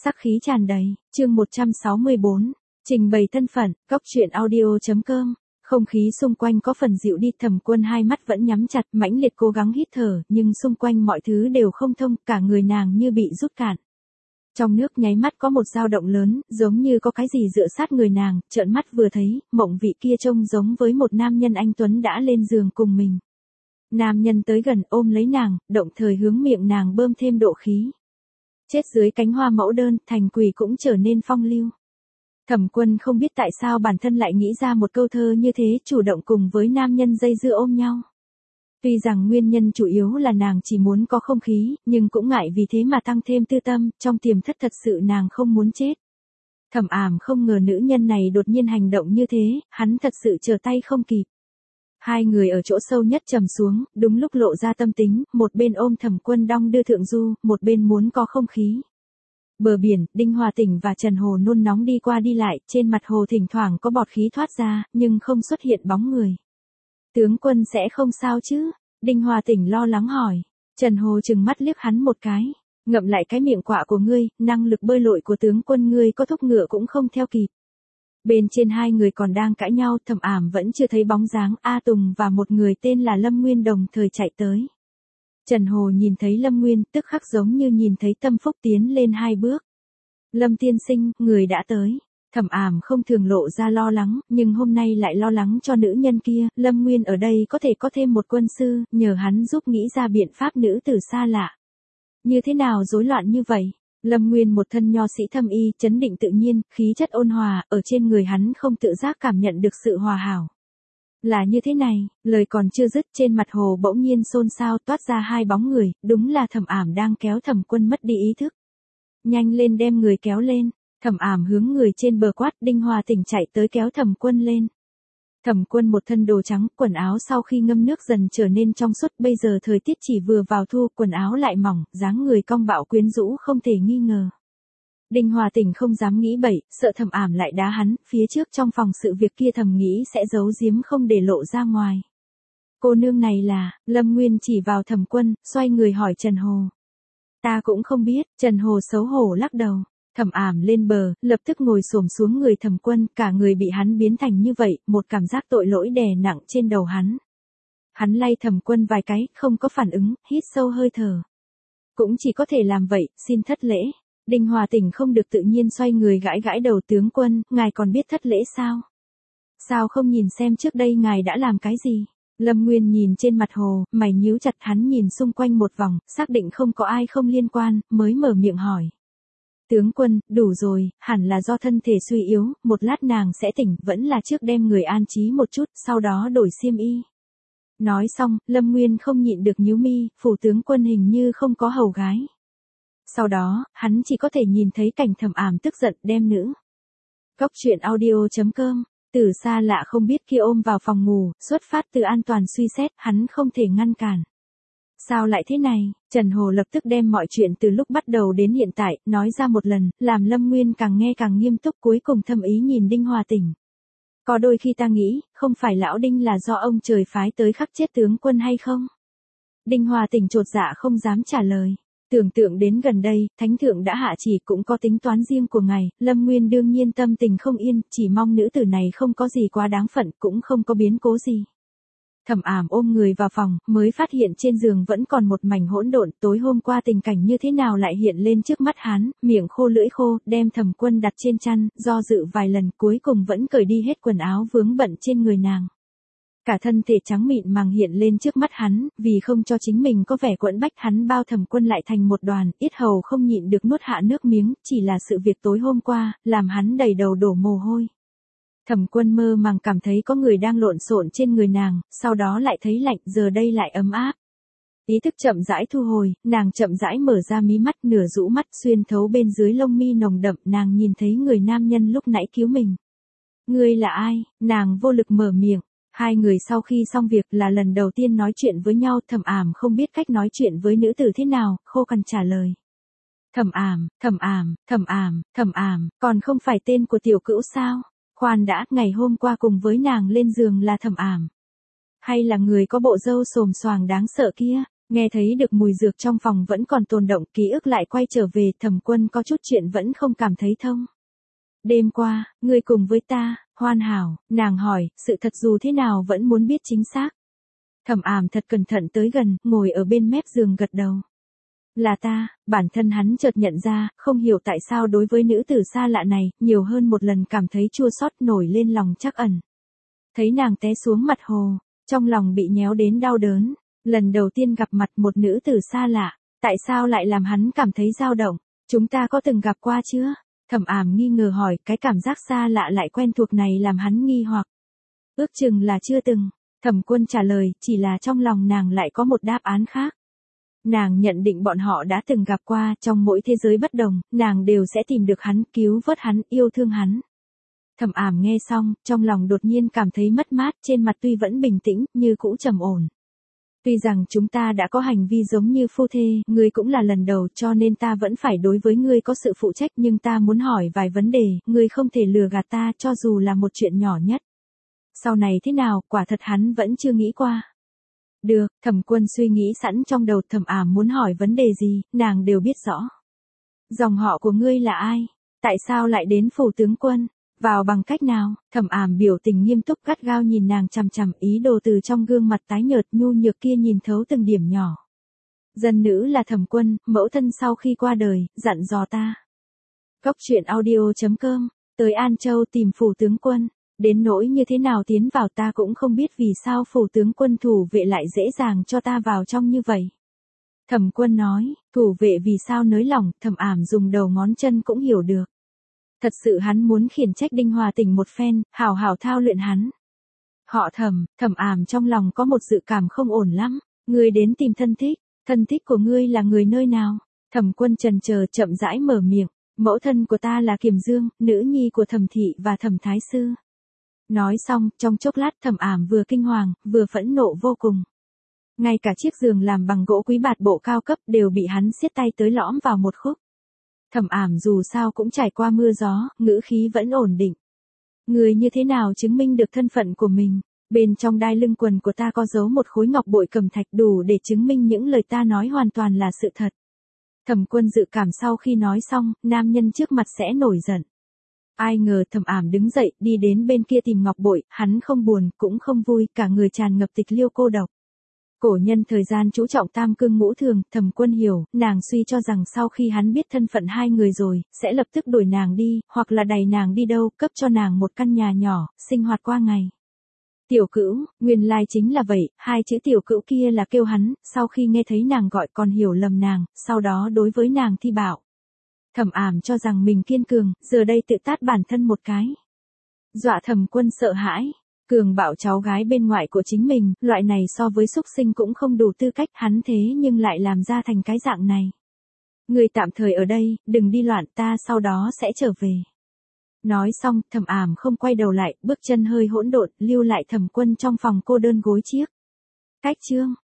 Sắc khí tràn đầy, chương 164, trình bày thân phận, góc truyện audio.com. Không khí xung quanh có phần dịu đi, Thẩm Quân hai mắt vẫn nhắm chặt, mãnh liệt cố gắng hít thở, nhưng xung quanh mọi thứ đều không thông, cả người nàng như bị rút cạn. Trong nước nháy mắt có một dao động lớn, giống như có cái gì dựa sát người nàng, trợn mắt vừa thấy, mộng vị kia trông giống với một nam nhân anh tuấn đã lên giường cùng mình. Nam nhân tới gần ôm lấy nàng, động thời hướng miệng nàng bơm thêm độ khí. Chết dưới cánh hoa mẫu đơn, thành quỷ cũng trở nên phong lưu. Thẩm Quân không biết tại sao bản thân lại nghĩ ra một câu thơ như thế, chủ động cùng với nam nhân dây dưa ôm nhau. Tuy rằng nguyên nhân chủ yếu là nàng chỉ muốn có không khí, nhưng cũng ngại vì thế mà tăng thêm tư tâm, trong tiềm thất thật sự nàng không muốn chết. Thẩm Ảm không ngờ nữ nhân này đột nhiên hành động như thế, hắn thật sự trở tay không kịp. Hai người ở chỗ sâu nhất trầm xuống, đúng lúc lộ ra tâm tính, một bên ôm Thẩm Quân đong đưa thượng du, một bên muốn có không khí. Bờ biển, Đinh Hòa Tỉnh và Trần Hồ nôn nóng đi qua đi lại, trên mặt hồ thỉnh thoảng có bọt khí thoát ra, nhưng không xuất hiện bóng người. Tướng quân sẽ không sao chứ? Đinh Hòa Tỉnh lo lắng hỏi. Trần Hồ trừng mắt liếc hắn một cái. Ngậm lại cái miệng quạ của ngươi, năng lực bơi lội của tướng quân ngươi có thúc ngựa cũng không theo kịp. Bên trên hai người còn đang cãi nhau, Thẩm Ảm vẫn chưa thấy bóng dáng, A Tùng và một người tên là Lâm Nguyên đồng thời chạy tới. Trần Hồ nhìn thấy Lâm Nguyên, tức khắc giống như nhìn thấy Tâm Phúc tiến lên hai bước. Lâm tiên sinh, người đã tới. Thẩm Ảm không thường lộ ra lo lắng, nhưng hôm nay lại lo lắng cho nữ nhân kia. Lâm Nguyên ở đây có thể có thêm một quân sư, nhờ hắn giúp nghĩ ra biện pháp nữ tử xa lạ. Như thế nào rối loạn như vậy? Lâm Nguyên một thân nho sĩ thâm y, chấn định tự nhiên, khí chất ôn hòa, ở trên người hắn không tự giác cảm nhận được sự hòa hảo. Là như thế này, lời còn chưa dứt, trên mặt hồ bỗng nhiên xôn xao, toát ra hai bóng người, đúng là Thẩm Ảm đang kéo Thẩm Quân mất đi ý thức. Nhanh lên đem người kéo lên. Thẩm Ảm hướng người trên bờ quát, Đinh Hòa Tỉnh chạy tới kéo Thẩm Quân lên. Thẩm Quân một thân đồ trắng, quần áo sau khi ngâm nước dần trở nên trong suốt, bây giờ thời tiết chỉ vừa vào thu, quần áo lại mỏng, dáng người cong bạo quyến rũ không thể nghi ngờ. Đinh Hòa Tỉnh không dám nghĩ bậy, sợ Thẩm Ảm lại đá hắn, phía trước trong phòng sự việc kia thầm nghĩ sẽ giấu giếm không để lộ ra ngoài. Cô nương này là, Lâm Nguyên chỉ vào Thẩm Quân, xoay người hỏi Trần Hồ. Ta cũng không biết, Trần Hồ xấu hổ lắc đầu. Thẩm Ảm lên bờ, lập tức ngồi xổm xuống người Thẩm Quân, cả người bị hắn biến thành như vậy, một cảm giác tội lỗi đè nặng trên đầu hắn. Hắn lay Thẩm Quân vài cái, không có phản ứng, hít sâu hơi thở. Cũng chỉ có thể làm vậy, xin thất lễ. Đinh Hòa Tỉnh không được tự nhiên xoay người gãi gãi đầu, tướng quân, ngài còn biết thất lễ sao? Sao không nhìn xem trước đây ngài đã làm cái gì? Lâm Nguyên nhìn trên mặt hồ, mày nhíu chặt, hắn nhìn xung quanh một vòng, xác định không có ai không liên quan, mới mở miệng hỏi. Tướng quân, đủ rồi, hẳn là do thân thể suy yếu, một lát nàng sẽ tỉnh, vẫn là trước đem người an trí một chút, sau đó đổi xiêm y. Nói xong, Lâm Nguyên không nhịn được nhíu mi, phủ tướng quân hình như không có hầu gái. Sau đó, hắn chỉ có thể nhìn thấy cảnh Thẩm Ảm tức giận đem nữ. Góc truyện audio.com, từ xa lạ không biết kia ôm vào phòng ngủ, xuất phát từ an toàn suy xét, hắn không thể ngăn cản. Sao lại thế này? Trần Hồ lập tức đem mọi chuyện từ lúc bắt đầu đến hiện tại, nói ra một lần, làm Lâm Nguyên càng nghe càng nghiêm túc, cuối cùng thâm ý nhìn Đinh Hòa Tỉnh. Có đôi khi ta nghĩ, không phải lão Đinh là do ông trời phái tới khắc chết tướng quân hay không? Đinh Hòa Tỉnh chột dạ không dám trả lời. Tưởng tượng đến gần đây, Thánh Thượng đã hạ chỉ cũng có tính toán riêng của ngài, Lâm Nguyên đương nhiên tâm tình không yên, chỉ mong nữ tử này không có gì quá đáng phận, cũng không có biến cố gì. Thẩm Ảm ôm người vào phòng, mới phát hiện trên giường vẫn còn một mảnh hỗn độn, tối hôm qua tình cảnh như thế nào lại hiện lên trước mắt hắn, miệng khô lưỡi khô, đem Thẩm Quân đặt trên chăn, do dự vài lần cuối cùng vẫn cởi đi hết quần áo vướng bận trên người nàng. Cả thân thể trắng mịn màng hiện lên trước mắt hắn, vì không cho chính mình có vẻ quẫn bách hắn bao Thẩm Quân lại thành một đoàn, yết hầu không nhịn được nuốt hạ nước miếng, chỉ là sự việc tối hôm qua, làm hắn đầy đầu đổ mồ hôi. Thẩm Quân mơ màng cảm thấy có người đang lộn xộn trên người nàng, sau đó lại thấy lạnh, giờ đây lại ấm áp. Ý thức chậm rãi thu hồi, nàng chậm rãi mở ra mí mắt, nửa rũ mắt xuyên thấu bên dưới lông mi nồng đậm, nàng nhìn thấy người nam nhân lúc nãy cứu mình. Ngươi là ai? Nàng vô lực mở miệng. Hai người sau khi xong việc là lần đầu tiên nói chuyện với nhau, Thẩm Ảm không biết cách nói chuyện với nữ tử thế nào, khô cằn trả lời. Thẩm Ảm, Thẩm Ảm, Thẩm Ảm, Thẩm Ảm, còn không phải tên của tiểu cữu sao? Khoan đã, ngày hôm qua cùng với nàng lên giường là Thẩm Ảm. Hay là người có bộ râu xồm xoàng đáng sợ kia? Nghe thấy được mùi dược trong phòng vẫn còn tồn động, ký ức lại quay trở về, Thẩm Quân có chút chuyện vẫn không cảm thấy thông. Đêm qua, ngươi cùng với ta, hoàn hảo, nàng hỏi, sự thật dù thế nào vẫn muốn biết chính xác. Thẩm Ảm thật cẩn thận tới gần, ngồi ở bên mép giường gật đầu. Là ta, bản thân hắn chợt nhận ra, không hiểu tại sao đối với nữ tử xa lạ này, nhiều hơn một lần cảm thấy chua xót nổi lên lòng trắc ẩn. Thấy nàng té xuống mặt hồ, trong lòng bị nhéo đến đau đớn, lần đầu tiên gặp mặt một nữ tử xa lạ, tại sao lại làm hắn cảm thấy dao động, chúng ta có từng gặp qua chưa? Thẩm Ảm nghi ngờ hỏi, cái cảm giác xa lạ lại quen thuộc này làm hắn nghi hoặc. Ước chừng là chưa từng, Thẩm Quân trả lời, chỉ là trong lòng nàng lại có một đáp án khác. Nàng nhận định bọn họ đã từng gặp qua, trong mỗi thế giới bất đồng, nàng đều sẽ tìm được hắn, cứu vớt hắn, yêu thương hắn. Thẩm Ảm nghe xong, trong lòng đột nhiên cảm thấy mất mát, trên mặt tuy vẫn bình tĩnh, như cũ trầm ổn. Tuy rằng chúng ta đã có hành vi giống như phu thê, ngươi cũng là lần đầu cho nên ta vẫn phải đối với ngươi có sự phụ trách, nhưng ta muốn hỏi vài vấn đề, ngươi không thể lừa gạt ta cho dù là một chuyện nhỏ nhất. Sau này thế nào, quả thật hắn vẫn chưa nghĩ qua. Được, Thẩm Quân suy nghĩ sẵn trong đầu, Thẩm Ảm muốn hỏi vấn đề gì, nàng đều biết rõ. Dòng họ của ngươi là ai? Tại sao lại đến phủ tướng quân? Vào bằng cách nào? Thẩm Ảm biểu tình nghiêm túc gắt gao nhìn nàng chằm chằm, ý đồ từ trong gương mặt tái nhợt nhu nhược kia nhìn thấu từng điểm nhỏ. Dân nữ là Thẩm Quân, mẫu thân sau khi qua đời, dặn dò ta. Cốc truyện audio.com, tới An Châu tìm phủ tướng quân. Đến nỗi như thế nào tiến vào ta cũng không biết, vì sao phủ tướng quân thủ vệ lại dễ dàng cho ta vào trong như vậy. Thẩm Quân nói, thủ vệ vì sao nới lỏng, Thẩm Ảm dùng đầu ngón chân cũng hiểu được. Thật sự hắn muốn khiển trách Đinh Hòa Tỉnh một phen, hảo hảo thao luyện hắn. Họ Thẩm, Thẩm Ảm trong lòng có một dự cảm không ổn lắm, ngươi đến tìm thân thích của ngươi là người nơi nào? Thẩm Quân chần chờ chậm rãi mở miệng, mẫu thân của ta là Kiềm Dương, nữ nhi của Thẩm thị và Thẩm thái sư. Nói xong, trong chốc lát Thẩm Ảm vừa kinh hoàng, vừa phẫn nộ vô cùng. Ngay cả chiếc giường làm bằng gỗ quý bạt bộ cao cấp đều bị hắn siết tay tới lõm vào một khúc. Thẩm Ảm dù sao cũng trải qua mưa gió, ngữ khí vẫn ổn định. Người như thế nào chứng minh được thân phận của mình? Bên trong đai lưng quần của ta có giấu một khối ngọc bội cẩm thạch, đủ để chứng minh những lời ta nói hoàn toàn là sự thật. Thẩm Quân dự cảm sau khi nói xong, nam nhân trước mặt sẽ nổi giận. Ai ngờ Thẩm Ảm đứng dậy, đi đến bên kia tìm ngọc bội, hắn không buồn, cũng không vui, cả người tràn ngập tịch liêu cô độc. Cổ nhân thời gian chú trọng tam cương ngũ thường, Thẩm Quân hiểu, nàng suy cho rằng sau khi hắn biết thân phận hai người rồi, sẽ lập tức đuổi nàng đi, hoặc là đẩy nàng đi đâu, cấp cho nàng một căn nhà nhỏ, sinh hoạt qua ngày. Tiểu Cữu, nguyên lai chính là vậy, hai chữ Tiểu Cữu kia là kêu hắn, sau khi nghe thấy nàng gọi còn hiểu lầm nàng, sau đó đối với nàng thi bảo. Thẩm Ảm cho rằng mình kiên cường, giờ đây tự tát bản thân một cái. Dọa Thẩm Quân sợ hãi. Cường bạo cháu gái bên ngoại của chính mình, loại này so với súc sinh cũng không đủ tư cách, hắn thế nhưng lại làm ra thành cái dạng này. Người tạm thời ở đây, đừng đi loạn, ta sau đó sẽ trở về. Nói xong, Thẩm Ảm không quay đầu lại, bước chân hơi hỗn độn, lưu lại Thẩm Quân trong phòng cô đơn gối chiếc. Cách chương